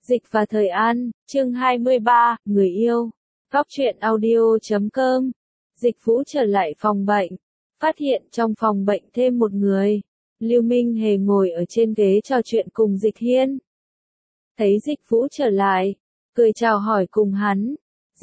Dịch và Thời An, chương 23, người yêu. Góc truyện audio.com. Dịch Vũ trở lại phòng bệnh, phát hiện trong phòng bệnh thêm một người. Lưu Minh Hề ngồi ở trên ghế trò chuyện cùng Dịch Hiên. Thấy Dịch Vũ trở lại, cười chào hỏi cùng hắn.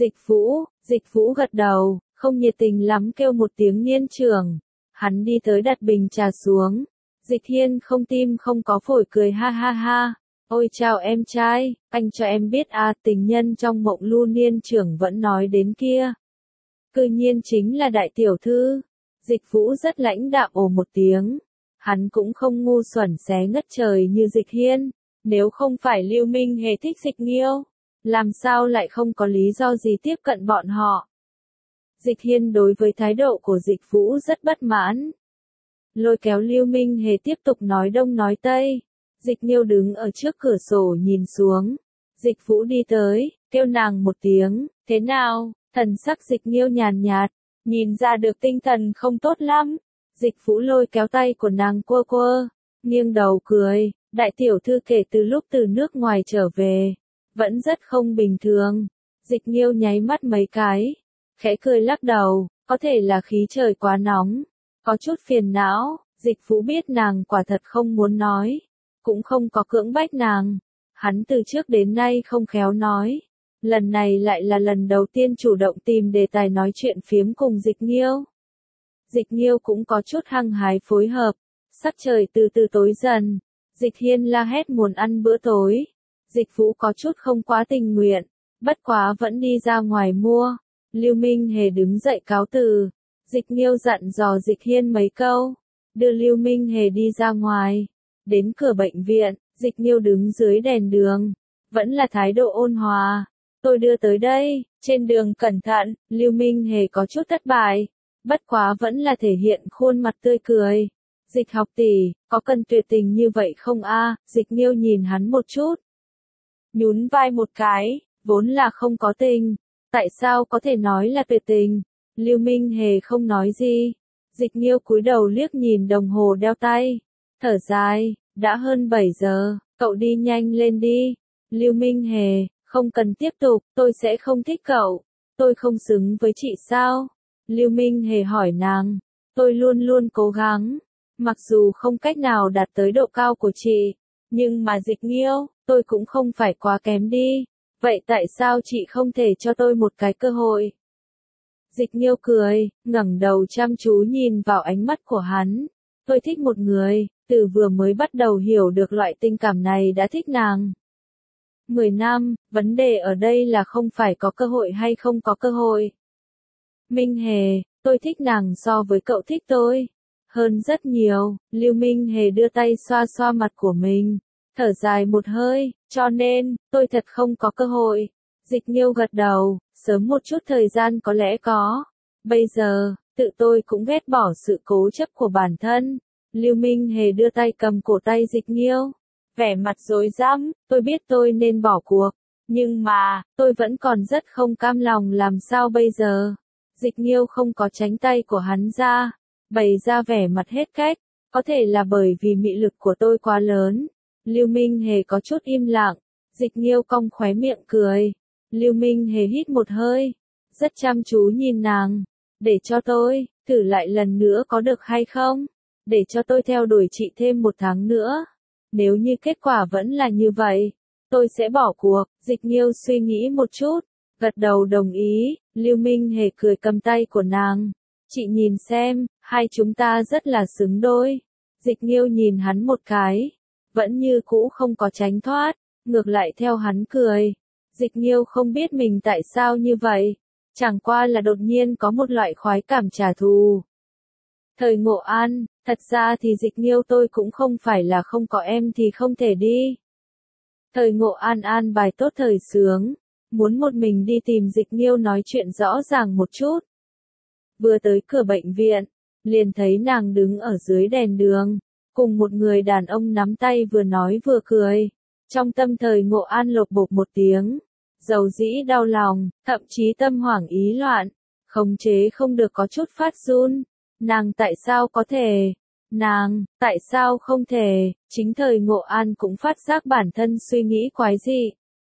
Dịch Vũ gật đầu, không nhiệt tình lắm kêu một tiếng Niên trưởng. Hắn đi tới đặt bình trà xuống. Dịch Hiên không tim không có phổi cười ha ha ha. Ôi chào em trai, anh cho em biết à, tình nhân trong mộng Lưu Niên trưởng vẫn nói đến kia. Cư nhiên chính là đại tiểu thư. Dịch Vũ rất lãnh đạm ồ một tiếng. Hắn cũng không ngu xuẩn xé ngất trời như Dịch Hiên. Nếu không phải Lưu Minh Hề thích Dịch Nghiêu, làm sao lại không có lý do gì tiếp cận bọn họ. Dịch Hiên đối với thái độ của Dịch Vũ rất bất mãn. Lôi kéo Lưu Minh Hề tiếp tục nói đông nói tây. Dịch Nghiêu đứng ở trước cửa sổ nhìn xuống. Dịch Vũ đi tới, kêu nàng một tiếng, thế nào? Thần sắc Dịch Nghiêu nhàn nhạt, nhìn ra được tinh thần không tốt lắm. Dịch Vũ lôi kéo tay của nàng quơ quơ, nghiêng đầu cười, đại tiểu thư kể từ lúc từ nước ngoài trở về, vẫn rất không bình thường. Dịch Nghiêu nháy mắt mấy cái, khẽ cười lắc đầu, có thể là khí trời quá nóng, có chút phiền não. Dịch Vũ biết nàng quả thật không muốn nói, cũng không có cưỡng bách nàng. Hắn từ trước đến nay không khéo nói, lần này lại là lần đầu tiên chủ động tìm đề tài nói chuyện phiếm cùng Dịch Nghiêu. Dịch Nghiêu cũng có chút hăng hái phối hợp. Sắc trời từ từ tối dần, Dịch Hiên la hét muốn ăn bữa tối. Dịch Vũ có chút không quá tình nguyện, bất quá vẫn đi ra ngoài mua. Lưu Minh Hề đứng dậy cáo từ. Dịch Nghiêu dặn dò Dịch Hiên mấy câu, đưa Lưu Minh Hề đi ra ngoài. Đến cửa bệnh viện, Dịch Nghiêu đứng dưới đèn đường, vẫn là thái độ ôn hòa. Tôi đưa tới đây, trên đường cẩn thận. Lưu Minh Hề có chút thất bại, bất quá vẫn là thể hiện khuôn mặt tươi cười. Dịch học tỷ, có cần tuyệt tình như vậy không a? Dịch Nghiêu nhìn hắn một chút, nhún vai một cái, vốn là không có tình, tại sao có thể nói là tuyệt tình? Lưu Minh Hề không nói gì. Dịch Nghiêu cúi đầu liếc nhìn đồng hồ đeo tay, thở dài, đã hơn 7 giờ, cậu đi nhanh lên đi. Lưu Minh Hề, không cần tiếp tục, tôi sẽ không thích cậu, tôi không xứng với chị sao? Lưu Minh Hề hỏi nàng, tôi luôn luôn cố gắng, mặc dù không cách nào đạt tới độ cao của chị, nhưng mà Dịch Nghiêu, tôi cũng không phải quá kém đi, vậy tại sao chị không thể cho tôi một cái cơ hội? Dịch Nghiêu cười, ngẩng đầu chăm chú nhìn vào ánh mắt của hắn. Tôi thích một người, từ vừa mới bắt đầu hiểu được loại tình cảm này đã thích nàng. 10 năm, vấn đề ở đây là không phải có cơ hội hay không có cơ hội. Minh Hề, tôi thích nàng so với cậu thích tôi hơn rất nhiều. Lưu Minh Hề đưa tay xoa xoa mặt của mình, thở dài một hơi, cho nên, tôi thật không có cơ hội. Dịch Nghiêu gật đầu, sớm một chút thời gian có lẽ có. Bây giờ, tự tôi cũng ghét bỏ sự cố chấp của bản thân. Lưu Minh Hề đưa tay cầm cổ tay Dịch Nghiêu, vẻ mặt rối rắm, tôi biết tôi nên bỏ cuộc, nhưng mà, tôi vẫn còn rất không cam lòng, làm sao bây giờ? Dịch Nghiêu không có tránh tay của hắn ra, bày ra vẻ mặt hết cách, có thể là bởi vì mị lực của tôi quá lớn. Lưu Minh Hề có chút im lặng, Dịch Nghiêu cong khóe miệng cười. Lưu Minh Hề hít một hơi, rất chăm chú nhìn nàng, để cho tôi, thử lại lần nữa có được hay không? Để cho tôi theo đuổi chị thêm 1 tháng nữa. Nếu như kết quả vẫn là như vậy, tôi sẽ bỏ cuộc. Dịch Nghiêu suy nghĩ một chút, gật đầu đồng ý. Lưu Minh Hề cười cầm tay của nàng. Chị nhìn xem, hai chúng ta rất là xứng đôi. Dịch Nghiêu nhìn hắn một cái, vẫn như cũ không có tránh thoát, ngược lại theo hắn cười. Dịch Nghiêu không biết mình tại sao như vậy, chẳng qua là đột nhiên có một loại khoái cảm trả thù. Thời Ngộ An, thật ra thì Dịch Nghiêu tôi cũng không phải là không có em thì không thể đi. Thời Ngộ An an bài tốt thời sướng, muốn một mình đi tìm Dịch Nghiêu nói chuyện rõ ràng một chút. Vừa tới cửa bệnh viện, liền thấy nàng đứng ở dưới đèn đường, cùng một người đàn ông nắm tay vừa nói vừa cười. Trong tâm Thời Ngộ An lột bột một tiếng, dầu dĩ đau lòng, thậm chí tâm hoảng ý loạn, khống chế không được có chút phát run. Nàng tại sao có thể? Nàng, tại sao không thể? Chính Thời Ngộ An cũng phát giác bản thân suy nghĩ quái dị.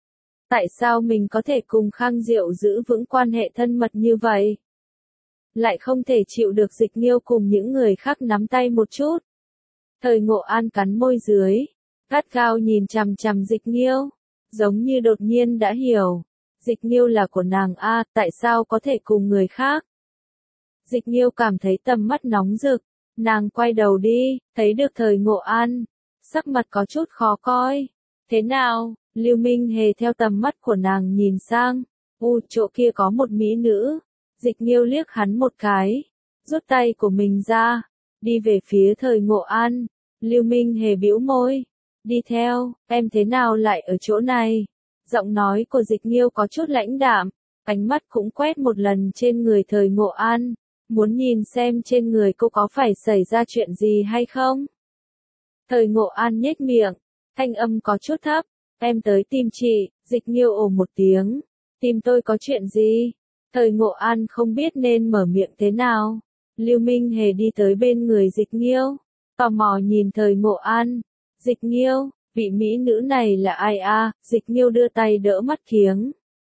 Tại sao mình có thể cùng Khang Diệu giữ vững quan hệ thân mật như vậy? Lại không thể chịu được Dịch Nghiêu cùng những người khác nắm tay một chút. Thời Ngộ An cắn môi dưới, gắt gao nhìn chằm chằm Dịch Nghiêu, giống như đột nhiên đã hiểu. Dịch Nghiêu là của nàng a, tại sao có thể cùng người khác? Dịch Nghiêu cảm thấy tầm mắt nóng rực, nàng quay đầu đi, thấy được Thời Ngộ An, sắc mặt có chút khó coi. Thế nào? Lưu Minh Hề theo tầm mắt của nàng nhìn sang, chỗ kia có một mỹ nữ. Dịch Nghiêu liếc hắn một cái, rút tay của mình ra, đi về phía Thời Ngộ An. Lưu Minh Hề bĩu môi, đi theo, em thế nào lại ở chỗ này? Giọng nói của Dịch Nghiêu có chút lãnh đạm, ánh mắt cũng quét một lần trên người Thời Ngộ An, muốn nhìn xem trên người cô có phải xảy ra chuyện gì hay không. Thời Ngộ An nhếch miệng, thanh âm có chút thấp, em tới tìm chị. Dịch Nghiêu ồ một tiếng, tìm tôi có chuyện gì? Thời Ngộ An không biết nên mở miệng thế nào. Lưu Minh Hề đi tới bên người Dịch Nghiêu, tò mò nhìn Thời Ngộ An. Dịch Nghiêu, vị mỹ nữ này là ai a? Dịch Nghiêu đưa tay đỡ mắt kiếng,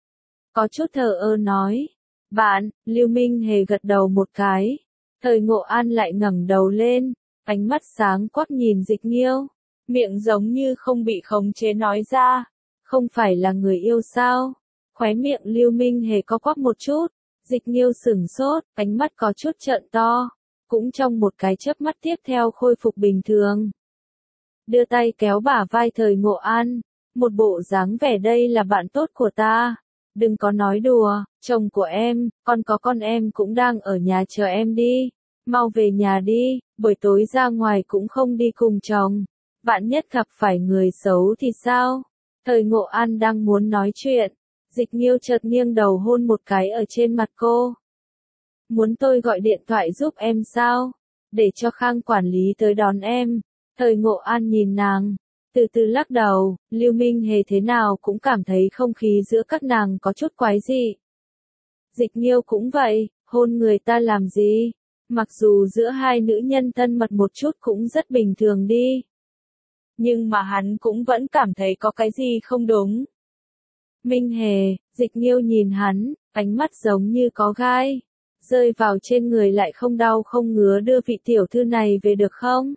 có chút thờ ơ nói. Bạn. Lưu Minh Hề gật đầu một cái. Thời Ngộ An lại ngẩng đầu lên, ánh mắt sáng quắc nhìn Dịch Nghiêu, miệng giống như không bị khống chế nói ra. Không phải là người yêu sao? Khóe miệng Lưu Minh Hề co quắp một chút. Dịch Nghiêu sửng sốt, ánh mắt có chút trợn to, cũng trong một cái chớp mắt tiếp theo khôi phục bình thường. Đưa tay kéo bả vai Thời Ngộ An, một bộ dáng vẻ đây là bạn tốt của ta. Đừng có nói đùa, chồng của em, còn có con em cũng đang ở nhà chờ em đi. Mau về nhà đi, buổi tối ra ngoài cũng không đi cùng chồng. Vạn nhất gặp phải người xấu thì sao? Thời Ngộ An đang muốn nói chuyện. Dịch Nghiêu chợt nghiêng đầu hôn một cái ở trên mặt cô. Muốn tôi gọi điện thoại giúp em sao? Để cho Khang quản lý tới đón em. Thời Ngộ An nhìn nàng, từ từ lắc đầu. Lưu Minh Hề thế nào cũng cảm thấy không khí giữa các nàng có chút quái dị. Dịch Nghiêu cũng vậy, hôn người ta làm gì? Mặc dù giữa hai nữ nhân thân mật một chút cũng rất bình thường đi. Nhưng mà hắn cũng vẫn cảm thấy có cái gì không đúng. Minh Hề, Dịch Nghiêu nhìn hắn, ánh mắt giống như có gai, rơi vào trên người lại không đau không ngứa, đưa vị tiểu thư này về được không?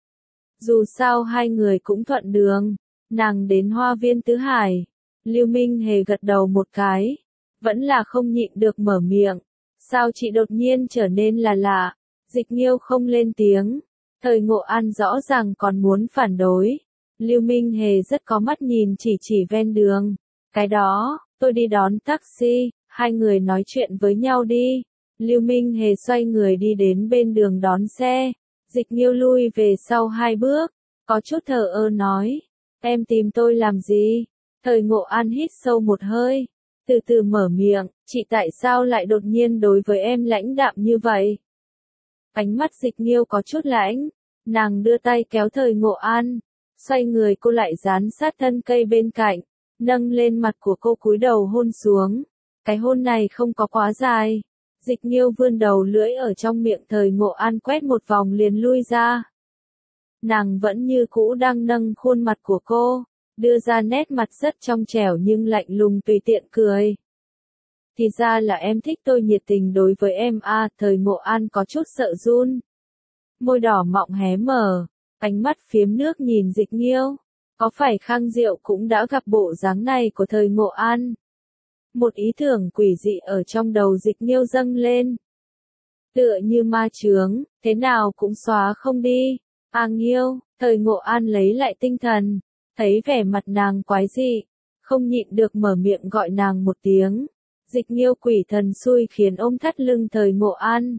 Dù sao hai người cũng thuận đường, nàng đến Hoa Viên Tứ Hải. Lưu Minh Hề gật đầu một cái, vẫn là không nhịn được mở miệng. Sao chị đột nhiên trở nên là lạ? Dịch Nghiêu không lên tiếng. Thời Ngộ An rõ ràng còn muốn phản đối. Lưu Minh Hề rất có mắt nhìn chỉ ven đường. Cái đó, tôi đi đón taxi, hai người nói chuyện với nhau đi. Lưu Minh Hề xoay người đi đến bên đường đón xe. Dịch Nghiêu lui về sau hai bước, có chút thờ ơ nói. Em tìm tôi làm gì? Thời Ngộ An hít sâu một hơi, từ từ mở miệng, chị tại sao lại đột nhiên đối với em lãnh đạm như vậy? Ánh mắt Dịch Nghiêu có chút lãnh, nàng đưa tay kéo Thời Ngộ An, xoay người cô lại dán sát thân cây bên cạnh, nâng lên mặt của cô cúi đầu hôn xuống. Cái hôn này không có quá dài. Dịch Nghiêu vươn đầu lưỡi ở trong miệng Thời Ngộ An quét một vòng liền lui ra. Nàng vẫn như cũ đang nâng khuôn mặt của cô, đưa ra nét mặt rất trong trẻo nhưng lạnh lùng tùy tiện cười. Thì ra là em thích tôi nhiệt tình đối với em a. Thời Ngộ An có chút sợ run. Môi đỏ mọng hé mở, ánh mắt phiếm nước nhìn Dịch Nghiêu. Có phải Khang Diệu cũng đã gặp bộ dáng này của Thời Ngộ An? Một ý tưởng quỷ dị ở trong đầu Dịch Nghiêu dâng lên. Tựa như ma chướng, thế nào cũng xóa không đi. Nghiêu, Thời Ngộ An lấy lại tinh thần, thấy vẻ mặt nàng quái dị, không nhịn được mở miệng gọi nàng một tiếng. Dịch Nghiêu quỷ thần xui khiến ôm thắt lưng Thời Ngộ An,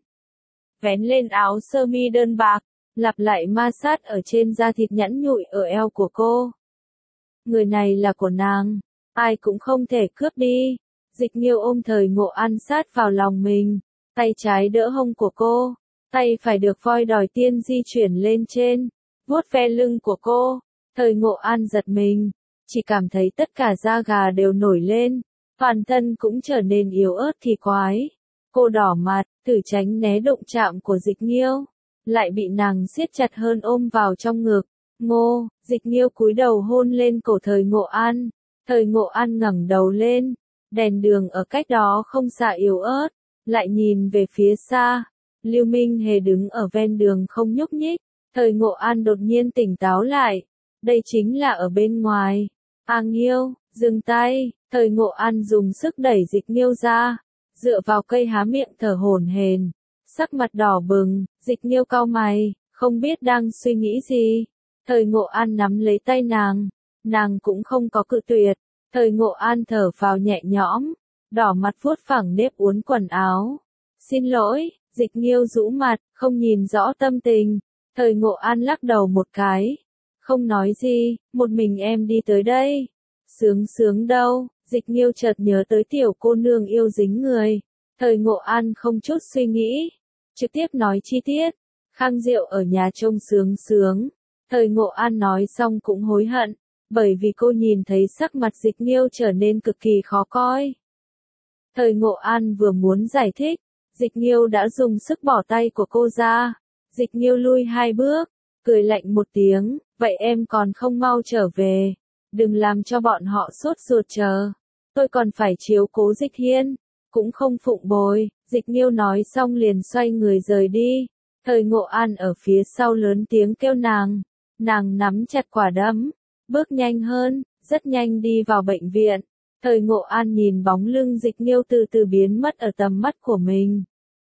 vén lên áo sơ mi đơn bạc, lặp lại ma sát ở trên da thịt nhẵn nhụi ở eo của cô. Người này là của nàng, ai cũng không thể cướp đi. Dịch Nghiêu ôm Thời Ngộ An sát vào lòng mình, tay trái đỡ hông của cô, tay phải được voi đòi tiên di chuyển lên trên, vuốt ve lưng của cô. Thời Ngộ An giật mình, chỉ cảm thấy tất cả da gà đều nổi lên, toàn thân cũng trở nên yếu ớt thì quái. Cô đỏ mặt, thử tránh né đụng chạm của Dịch Nghiêu, lại bị nàng siết chặt hơn ôm vào trong ngực. Ngô, Dịch Nghiêu cúi đầu hôn lên cổ Thời Ngộ An, Thời Ngộ An ngẩng đầu lên, đèn đường ở cách đó không xa yếu ớt, lại nhìn về phía xa. Lưu Minh Hề đứng ở ven đường không nhúc nhích. Thời Ngộ An đột nhiên tỉnh táo lại. Đây chính là ở bên ngoài. A Nghiêu, dừng tay. Thời Ngộ An dùng sức đẩy Dịch Nghiêu ra, dựa vào cây há miệng thở hổn hển, sắc mặt đỏ bừng. Dịch Nghiêu cau mày, không biết đang suy nghĩ gì. Thời Ngộ An nắm lấy tay nàng cũng không có cự tuyệt. Thời Ngộ An thở phào nhẹ nhõm, đỏ mặt vuốt phẳng nếp uốn quần áo. Xin lỗi. Dịch Nghiêu rũ mặt, không nhìn rõ tâm tình. Thời Ngộ An lắc đầu một cái, không nói gì. Một mình em đi tới đây. Sướng đâu. Dịch Nghiêu chợt nhớ tới tiểu cô nương yêu dính người. Thời Ngộ An không chút suy nghĩ, trực tiếp nói chi tiết. Khang Diệu ở nhà trông sướng. Thời Ngộ An nói xong cũng hối hận, bởi vì cô nhìn thấy sắc mặt Dịch Nghiêu trở nên cực kỳ khó coi. Thời Ngộ An vừa muốn giải thích, Dịch Nghiêu đã dùng sức bỏ tay của cô ra. Dịch Nghiêu lui 2 bước, cười lạnh một tiếng, vậy em còn không mau trở về, đừng làm cho bọn họ sốt ruột chờ. Tôi còn phải chiếu cố Dịch Hiên, cũng không phụng bồi. Dịch Nghiêu nói xong liền xoay người rời đi. Thời Ngộ An ở phía sau lớn tiếng kêu nàng nắm chặt quả đấm, bước nhanh hơn, rất nhanh đi vào bệnh viện. Thời Ngộ An nhìn bóng lưng Dịch Nghiêu từ từ biến mất ở tầm mắt của mình.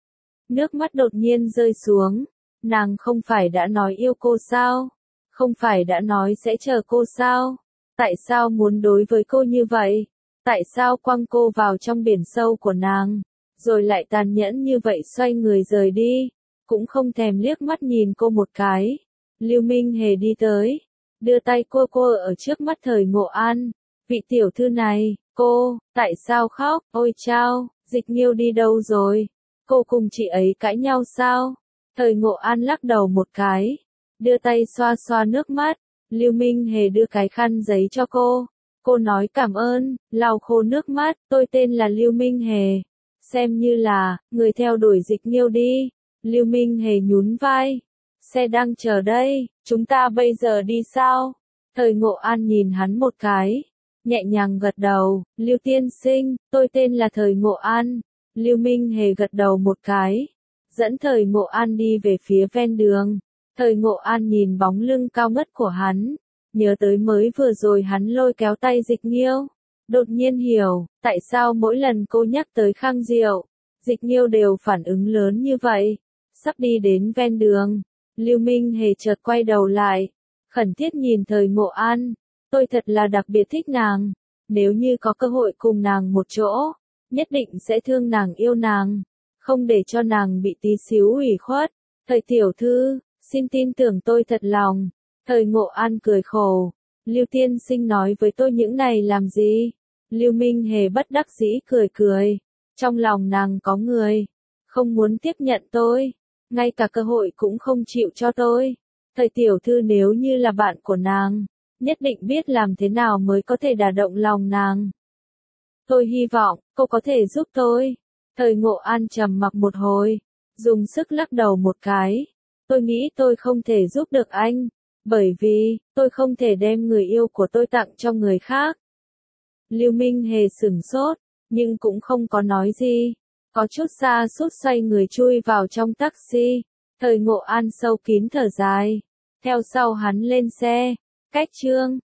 Nước mắt đột nhiên rơi xuống. Nàng không phải đã nói yêu cô sao? Không phải đã nói sẽ chờ cô sao? Tại sao muốn đối với cô như vậy? Tại sao quăng cô vào trong biển sâu của nàng, rồi lại tàn nhẫn như vậy xoay người rời đi, cũng không thèm liếc mắt nhìn cô một cái. Lưu Minh Hề đi tới, đưa tay cô ở trước mắt Thời Ngộ An. Vị tiểu thư này, cô, tại sao khóc? Ôi chao, Dịch Nghiêu đi đâu rồi? Cô cùng chị ấy cãi nhau sao? Thời Ngộ An lắc đầu một cái, đưa tay xoa xoa nước mắt. Lưu Minh Hề đưa cái khăn giấy cho cô. Cô nói cảm ơn, lau khô nước mắt. Tôi tên là Lưu Minh Hề, xem như là người theo đuổi Dịch Nghiêu đi. Lưu Minh Hề nhún vai. Xe đang chờ đây, chúng ta bây giờ đi sao? Thời Ngộ An nhìn hắn một cái, nhẹ nhàng gật đầu. Lưu tiên sinh, tôi tên là Thời Ngộ An. Lưu Minh Hề gật đầu một cái, dẫn Thời Ngộ An đi về phía ven đường. Thời Ngộ An nhìn bóng lưng cao ngất của hắn, nhớ tới mới vừa rồi hắn lôi kéo tay Dịch Nghiêu, đột nhiên hiểu, tại sao mỗi lần cô nhắc tới Khang Diệu, Dịch Nghiêu đều phản ứng lớn như vậy. Sắp đi đến ven đường, Lưu Minh Hề chợt quay đầu lại, khẩn thiết nhìn Thời Ngộ An. Tôi thật là đặc biệt thích nàng, nếu như có cơ hội cùng nàng một chỗ, nhất định sẽ thương nàng yêu nàng, không để cho nàng bị tí xíu ủy khuất. Thời tiểu thư, xin tin tưởng tôi thật lòng. Thời Ngộ An cười khổ. Lưu tiên sinh nói với tôi những này làm gì? Lưu Minh Hề bất đắc dĩ cười. Trong lòng nàng có người, không muốn tiếp nhận tôi, ngay cả cơ hội cũng không chịu cho tôi. Thời tiểu thư nếu như là bạn của nàng, nhất định biết làm thế nào mới có thể đả động lòng nàng. Tôi hy vọng cô có thể giúp tôi. Thời Ngộ An trầm mặc một hồi, dùng sức lắc đầu một cái. Tôi nghĩ tôi không thể giúp được anh, bởi vì tôi không thể đem người yêu của tôi tặng cho người khác. Lưu Minh Hề sửng sốt, nhưng cũng không có nói gì, có chút xa sút xoay người chui vào trong taxi. Thời Ngộ An sâu kín thở dài, theo sau hắn lên xe. Cách chương